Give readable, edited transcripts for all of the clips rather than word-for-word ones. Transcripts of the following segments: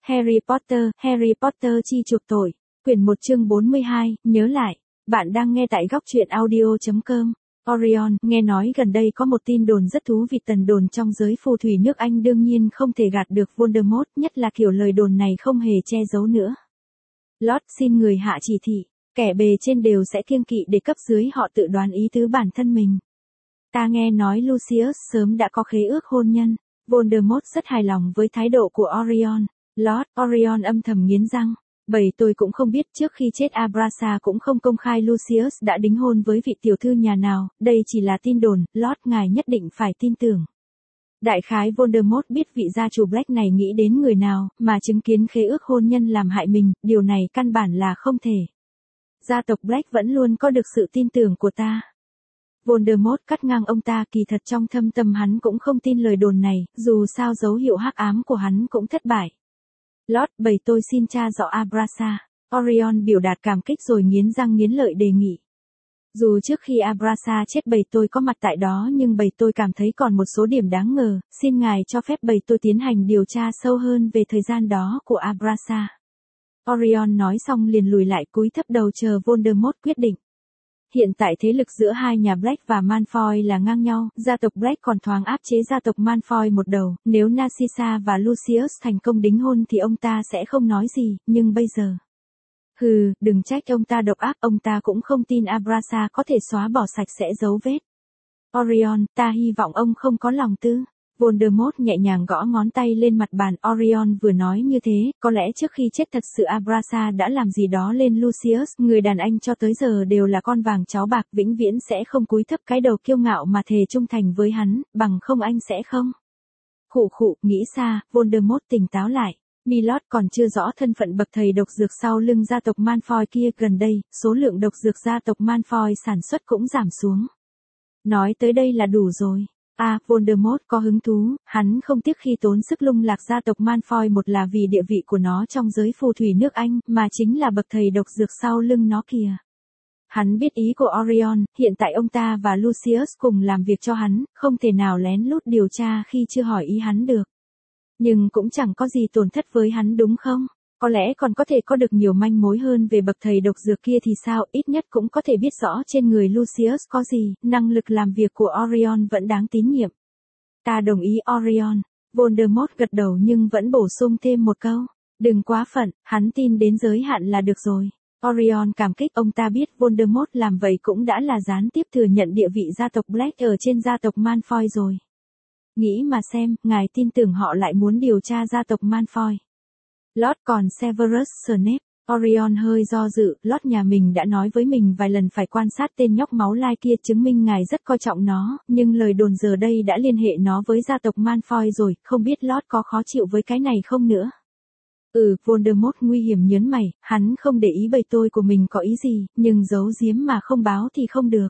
Harry Potter chi chuộc tội. Quyển 1 chương 42, nhớ lại. Bạn đang nghe tại góc truyện audio.com. Orion, nghe nói gần đây có một tin đồn rất thú vị, tần đồn trong giới phù thủy nước Anh đương nhiên không thể gạt được Voldemort, nhất là kiểu lời đồn này không hề che giấu nữa. Lord xin người hạ chỉ thị, kẻ bề trên đều sẽ kiêng kỵ để cấp dưới họ tự đoán ý tứ bản thân mình. Ta nghe nói Lucius sớm đã có khế ước hôn nhân. Voldemort rất hài lòng với thái độ của Orion. Lord Orion âm thầm nghiến răng. Bởi tôi cũng không biết trước khi chết Abrasa cũng không công khai Lucius đã đính hôn với vị tiểu thư nhà nào, đây chỉ là tin đồn, Lord ngài nhất định phải tin tưởng. Đại khái Voldemort biết vị gia chủ Black này nghĩ đến người nào, mà chứng kiến khế ước hôn nhân làm hại mình, điều này căn bản là không thể. Gia tộc Black vẫn luôn có được sự tin tưởng của ta. Voldemort cắt ngang ông ta, kỳ thật trong thâm tâm hắn cũng không tin lời đồn này, dù sao dấu hiệu hắc ám của hắn cũng thất bại. Lord, bầy tôi xin tra rõ Abrasa. Orion biểu đạt cảm kích rồi nghiến răng nghiến lợi đề nghị. Dù trước khi Abrasa chết bầy tôi có mặt tại đó nhưng bầy tôi cảm thấy còn một số điểm đáng ngờ, xin ngài cho phép bầy tôi tiến hành điều tra sâu hơn về thời gian đó của Abrasa. Orion nói xong liền lùi lại cúi thấp đầu chờ Voldemort quyết định. Hiện tại thế lực giữa hai nhà Black và Malfoy là ngang nhau, gia tộc Black còn thoáng áp chế gia tộc Malfoy một đầu, nếu Narcissa và Lucius thành công đính hôn thì ông ta sẽ không nói gì, nhưng bây giờ... Hừ, đừng trách ông ta độc ác, ông ta cũng không tin Abrasa có thể xóa bỏ sạch sẽ dấu vết. Orion, ta hy vọng ông không có lòng tư. Voldemort nhẹ nhàng gõ ngón tay lên mặt bàn. Orion vừa nói như thế, có lẽ trước khi chết thật sự Abrasa đã làm gì đó lên Lucius, người đàn anh cho tới giờ đều là con vàng cháu bạc, vĩnh viễn sẽ không cúi thấp cái đầu kiêu ngạo mà thề trung thành với hắn, bằng không anh sẽ không. Khụ khụ, nghĩ xa, Voldemort tỉnh táo lại. Milord còn chưa rõ thân phận bậc thầy độc dược sau lưng gia tộc Malfoy kia, gần đây, số lượng độc dược gia tộc Malfoy sản xuất cũng giảm xuống. Nói tới đây là đủ rồi. Voldemort có hứng thú, hắn không tiếc khi tốn sức lung lạc gia tộc Malfoy, một là vì địa vị của nó trong giới phù thủy nước Anh, mà chính là bậc thầy độc dược sau lưng nó kìa. Hắn biết ý của Orion, hiện tại ông ta và Lucius cùng làm việc cho hắn, không thể nào lén lút điều tra khi chưa hỏi ý hắn được. Nhưng cũng chẳng có gì tổn thất với hắn đúng không? Có lẽ còn có thể có được nhiều manh mối hơn về bậc thầy độc dược kia thì sao, ít nhất cũng có thể biết rõ trên người Lucius có gì, năng lực làm việc của Orion vẫn đáng tín nhiệm. Ta đồng ý Orion. Voldemort gật đầu nhưng vẫn bổ sung thêm một câu. Đừng quá phận, hắn tin đến giới hạn là được rồi. Orion cảm kích, ông ta biết Voldemort làm vậy cũng đã là gián tiếp thừa nhận địa vị gia tộc Black ở trên gia tộc Malfoy rồi. Nghĩ mà xem, ngài tin tưởng họ lại muốn điều tra gia tộc Malfoy. Lord còn Severus Snape. Orion hơi do dự, Lord nhà mình đã nói với mình vài lần phải quan sát tên nhóc máu lai kia, chứng minh ngài rất coi trọng nó, nhưng lời đồn giờ đây đã liên hệ nó với gia tộc Malfoy rồi, không biết Lord có khó chịu với cái này không nữa. Voldemort nguy hiểm nhớn mày, hắn không để ý bầy tôi của mình có ý gì, nhưng giấu giếm mà không báo thì không được.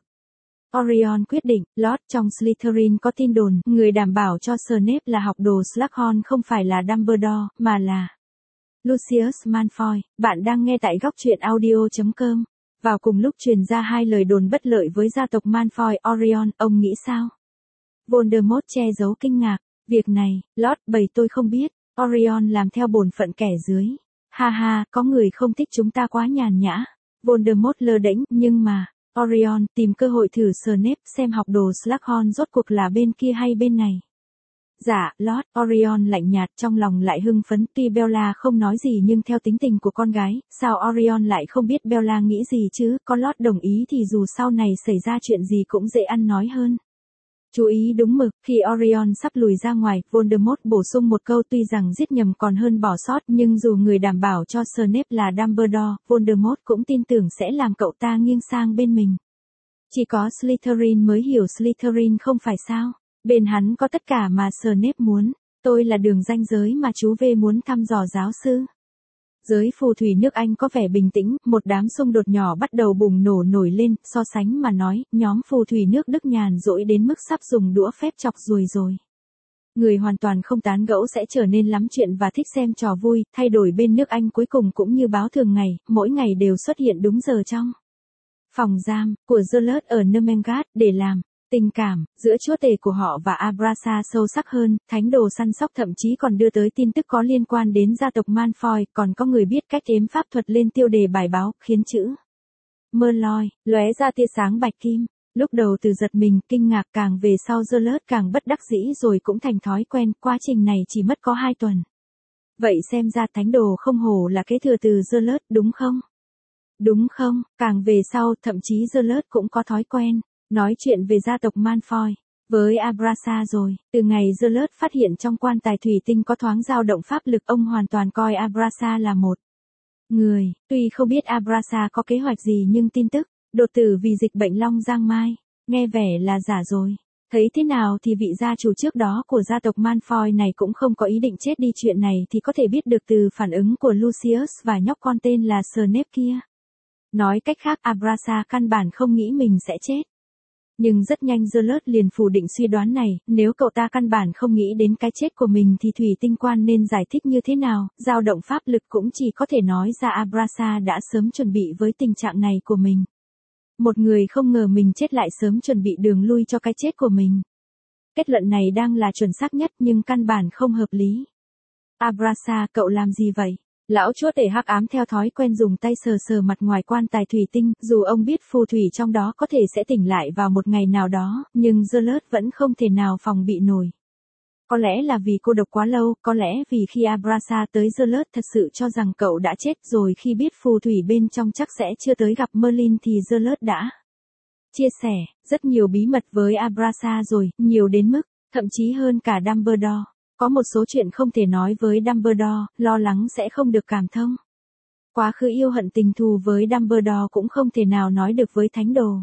Orion quyết định, Lord, trong Slytherin có tin đồn, người đảm bảo cho Snape là học đồ Slughorn không phải là Dumbledore, mà là Lucius Malfoy. Bạn đang nghe tại góc truyện audio.com. Vào cùng lúc truyền ra hai lời đồn bất lợi với gia tộc Malfoy, Orion, ông nghĩ sao? Voldemort che giấu kinh ngạc. Việc này, Lord, bầy tôi không biết. Orion làm theo bổn phận kẻ dưới. Ha ha, có người không thích chúng ta quá nhàn nhã. Voldemort lơ đễnh, nhưng mà... Orion tìm cơ hội thử Snape xem học đồ Slughorn rốt cuộc là bên kia hay bên này. Dạ, Lord. Orion lạnh nhạt, trong lòng lại hưng phấn, tuy Bella không nói gì nhưng theo tính tình của con gái, sao Orion lại không biết Bella nghĩ gì chứ, có Lord đồng ý thì dù sau này xảy ra chuyện gì cũng dễ ăn nói hơn. Chú ý đúng mực, khi Orion sắp lùi ra ngoài, Voldemort bổ sung một câu, tuy rằng giết nhầm còn hơn bỏ sót, nhưng dù người đảm bảo cho Snape là Dumbledore, Voldemort cũng tin tưởng sẽ làm cậu ta nghiêng sang bên mình. Chỉ có Slytherin mới hiểu Slytherin không phải sao, bên hắn có tất cả mà Snape muốn, tôi là đường ranh giới mà chú V muốn thăm dò giáo sư. Giới phù thủy nước Anh có vẻ bình tĩnh, một đám xung đột nhỏ bắt đầu bùng nổ nổi lên, so sánh mà nói, nhóm phù thủy nước Đức nhàn rỗi đến mức sắp dùng đũa phép chọc ruồi rồi. Người hoàn toàn không tán gẫu sẽ trở nên lắm chuyện và thích xem trò vui, thay đổi bên nước Anh cuối cùng cũng như báo thường ngày, mỗi ngày đều xuất hiện đúng giờ trong phòng giam của Geralt ở Nermengard để làm Tình cảm giữa chúa tể của họ và Abraxa sâu sắc hơn, thánh đồ săn sóc thậm chí còn đưa tới tin tức có liên quan đến gia tộc Malfoy, còn có người biết cách ếm pháp thuật lên tiêu đề bài báo, khiến chữ Merloy lóe ra tia sáng bạch kim. Lúc đầu từ giật mình, kinh ngạc, càng về sau Geralt càng bất đắc dĩ, rồi cũng thành thói quen, quá trình này chỉ mất có 2 tuần. Vậy xem ra thánh đồ không hổ là kế thừa từ Geralt, đúng không? Đúng không? Càng về sau, thậm chí Geralt cũng có thói quen nói chuyện về gia tộc Malfoy với Abraxa rồi. Từ ngày Geralt phát hiện trong quan tài thủy tinh có thoáng dao động pháp lực, ông hoàn toàn coi Abraxa là một người. Tuy không biết Abraxa có kế hoạch gì nhưng tin tức đột tử vì dịch bệnh Long Giang Mai nghe vẻ là giả rồi. Thấy thế nào thì vị gia chủ trước đó của gia tộc Malfoy này cũng không có ý định chết đi, chuyện này thì có thể biết được từ phản ứng của Lucius và nhóc con tên là Snape kia. Nói cách khác, Abraxa căn bản không nghĩ mình sẽ chết. Nhưng rất nhanh Geralt liền phủ định suy đoán này, nếu cậu ta căn bản không nghĩ đến cái chết của mình thì thủy tinh quan nên giải thích như thế nào, dao động pháp lực cũng chỉ có thể nói ra Abraxa đã sớm chuẩn bị với tình trạng này của mình. Một người không ngờ mình chết lại sớm chuẩn bị đường lui cho cái chết của mình. Kết luận này đang là chuẩn xác nhất nhưng căn bản không hợp lý. Abraxa, cậu làm gì vậy? Lão chúa tể hắc ám theo thói quen dùng tay sờ sờ mặt ngoài quan tài thủy tinh, dù ông biết phù thủy trong đó có thể sẽ tỉnh lại vào một ngày nào đó, nhưng Geralt vẫn không thể nào phòng bị nổi. Có lẽ là vì cô độc quá lâu, có lẽ vì khi Abraxa tới Geralt thật sự cho rằng cậu đã chết, rồi khi biết phù thủy bên trong chắc sẽ chưa tới gặp Merlin thì Geralt đã chia sẻ rất nhiều bí mật với Abraxa rồi, nhiều đến mức thậm chí hơn cả Dumbledore. Có một số chuyện không thể nói với Dumbledore, lo lắng sẽ không được cảm thông. Quá khứ yêu hận tình thù với Dumbledore cũng không thể nào nói được với thánh đồ.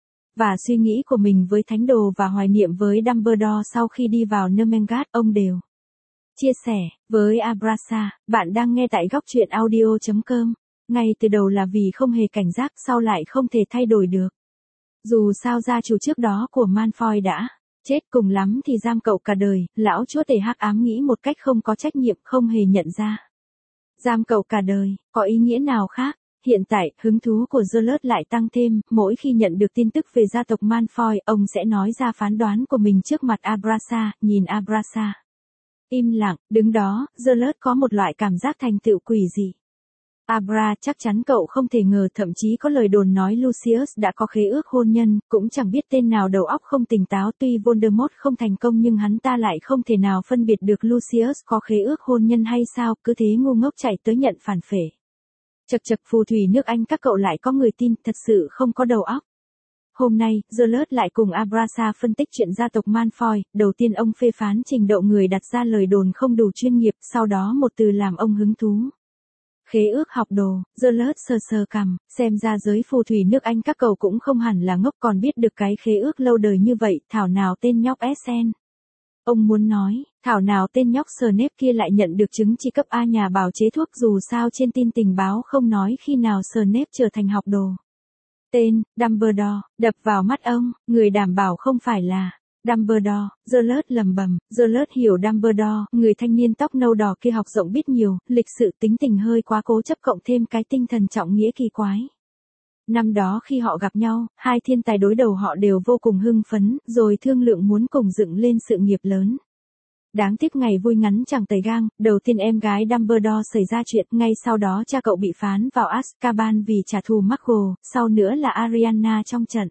Và suy nghĩ của mình với thánh đồ và hoài niệm với Dumbledore sau khi đi vào Nermengard, ông đều chia sẻ với Abraxa. Bạn đang nghe tại góc truyện audio.com. Ngay từ đầu là vì không hề cảnh giác, sau lại không thể thay đổi được. Dù sao gia chủ trước đó của Malfoy đã chết, cùng lắm thì giam cậu cả đời. Lão chúa tể hắc ám nghĩ một cách không có trách nhiệm, không hề nhận ra. Giam cậu cả đời, có ý nghĩa nào khác? Hiện tại, hứng thú của Geralt lại tăng thêm, mỗi khi nhận được tin tức về gia tộc Malfoy, ông sẽ nói ra phán đoán của mình trước mặt Abraxa, nhìn Abraxa im lặng, đứng đó, Geralt có một loại cảm giác thành tựu quỷ dị. Abra, chắc chắn cậu không thể ngờ, thậm chí có lời đồn nói Lucius đã có khế ước hôn nhân, cũng chẳng biết tên nào đầu óc không tỉnh táo, tuy Voldemort không thành công nhưng hắn ta lại không thể nào phân biệt được Lucius có khế ước hôn nhân hay sao, cứ thế ngu ngốc chạy tới nhận phản phệ. Chật chật, phù thủy nước Anh các cậu lại có người tin, thật sự không có đầu óc. Hôm nay, Geralt lại cùng Abraxa phân tích chuyện gia tộc Malfoy, đầu tiên ông phê phán trình độ người đặt ra lời đồn không đủ chuyên nghiệp, sau đó một từ làm ông hứng thú. Khế ước học đồ. Geralt sờ sờ cằm, xem ra giới phù thủy nước Anh các cậu cũng không hẳn là ngốc, còn biết được cái khế ước lâu đời như vậy, thảo nào tên nhóc Sn. Ông muốn nói, thảo nào tên nhóc Snape kia lại nhận được chứng chỉ cấp A nhà bào chế thuốc, dù sao trên tin tình báo không nói khi nào Snape trở thành học đồ. Tên, Dumbledore, đập vào mắt ông, người đảm bảo không phải là Dumbledore. Geralt lầm bầm, Geralt hiểu Dumbledore, người thanh niên tóc nâu đỏ kia học rộng biết nhiều, lịch sự tính tình hơi quá cố chấp, cộng thêm cái tinh thần trọng nghĩa kỳ quái. Năm đó khi họ gặp nhau, hai thiên tài đối đầu họ đều vô cùng hưng phấn, rồi thương lượng muốn cùng dựng lên sự nghiệp lớn. Đáng tiếc ngày vui ngắn chẳng tày gang, đầu tiên em gái Dumbledore xảy ra chuyện, ngay sau đó cha cậu bị phán vào Azkaban vì trả thù McGonagall, sau nữa là Ariana trong trận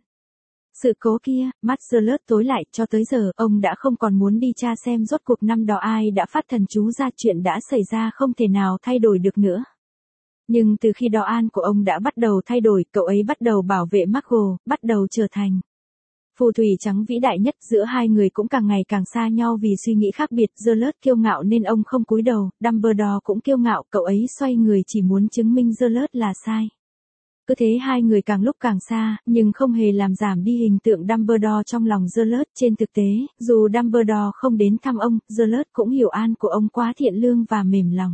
sự cố kia. Mắt Geralt tối lại, cho tới giờ, ông đã không còn muốn đi tra xem rốt cuộc năm đó ai đã phát thần chú ra, chuyện đã xảy ra không thể nào thay đổi được nữa. Nhưng từ khi đó an của ông đã bắt đầu thay đổi, cậu ấy bắt đầu bảo vệ McGonagall, bắt đầu trở thành phù thủy trắng vĩ đại nhất. Giữa hai người cũng càng ngày càng xa nhau vì suy nghĩ khác biệt. Geralt kiêu ngạo nên ông không cúi đầu, Dumbledore cũng kiêu ngạo, cậu ấy xoay người chỉ muốn chứng minh Geralt là sai. Cứ thế hai người càng lúc càng xa, nhưng không hề làm giảm đi hình tượng Dumbledore trong lòng Geralt. Trên thực tế, dù Dumbledore không đến thăm ông, Geralt cũng hiểu an của ông quá thiện lương và mềm lòng.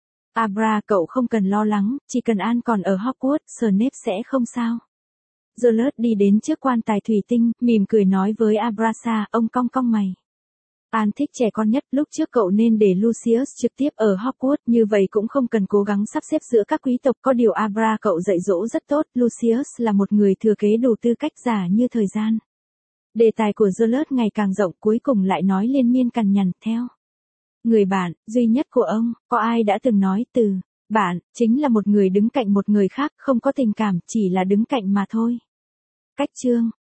Abra, cậu không cần lo lắng, chỉ cần an còn ở Hogwarts, Snape sẽ không sao. Geralt đi đến trước quan tài thủy tinh, mỉm cười nói với Abraxa, ông cong cong mày. An thích trẻ con nhất, lúc trước cậu nên để Lucius trực tiếp ở Hogwarts, như vậy cũng không cần cố gắng sắp xếp giữa các quý tộc. Có điều Abra, cậu dạy dỗ rất tốt, Lucius là một người thừa kế đủ tư cách, giả như thời gian Đề tài của Julius ngày càng rộng, cuối cùng lại nói liên miên cằn nhằn theo. Người bạn duy nhất của ông, có ai đã từng nói từ bạn chính là một người đứng cạnh một người khác, không có tình cảm, chỉ là đứng cạnh mà thôi. Cách chương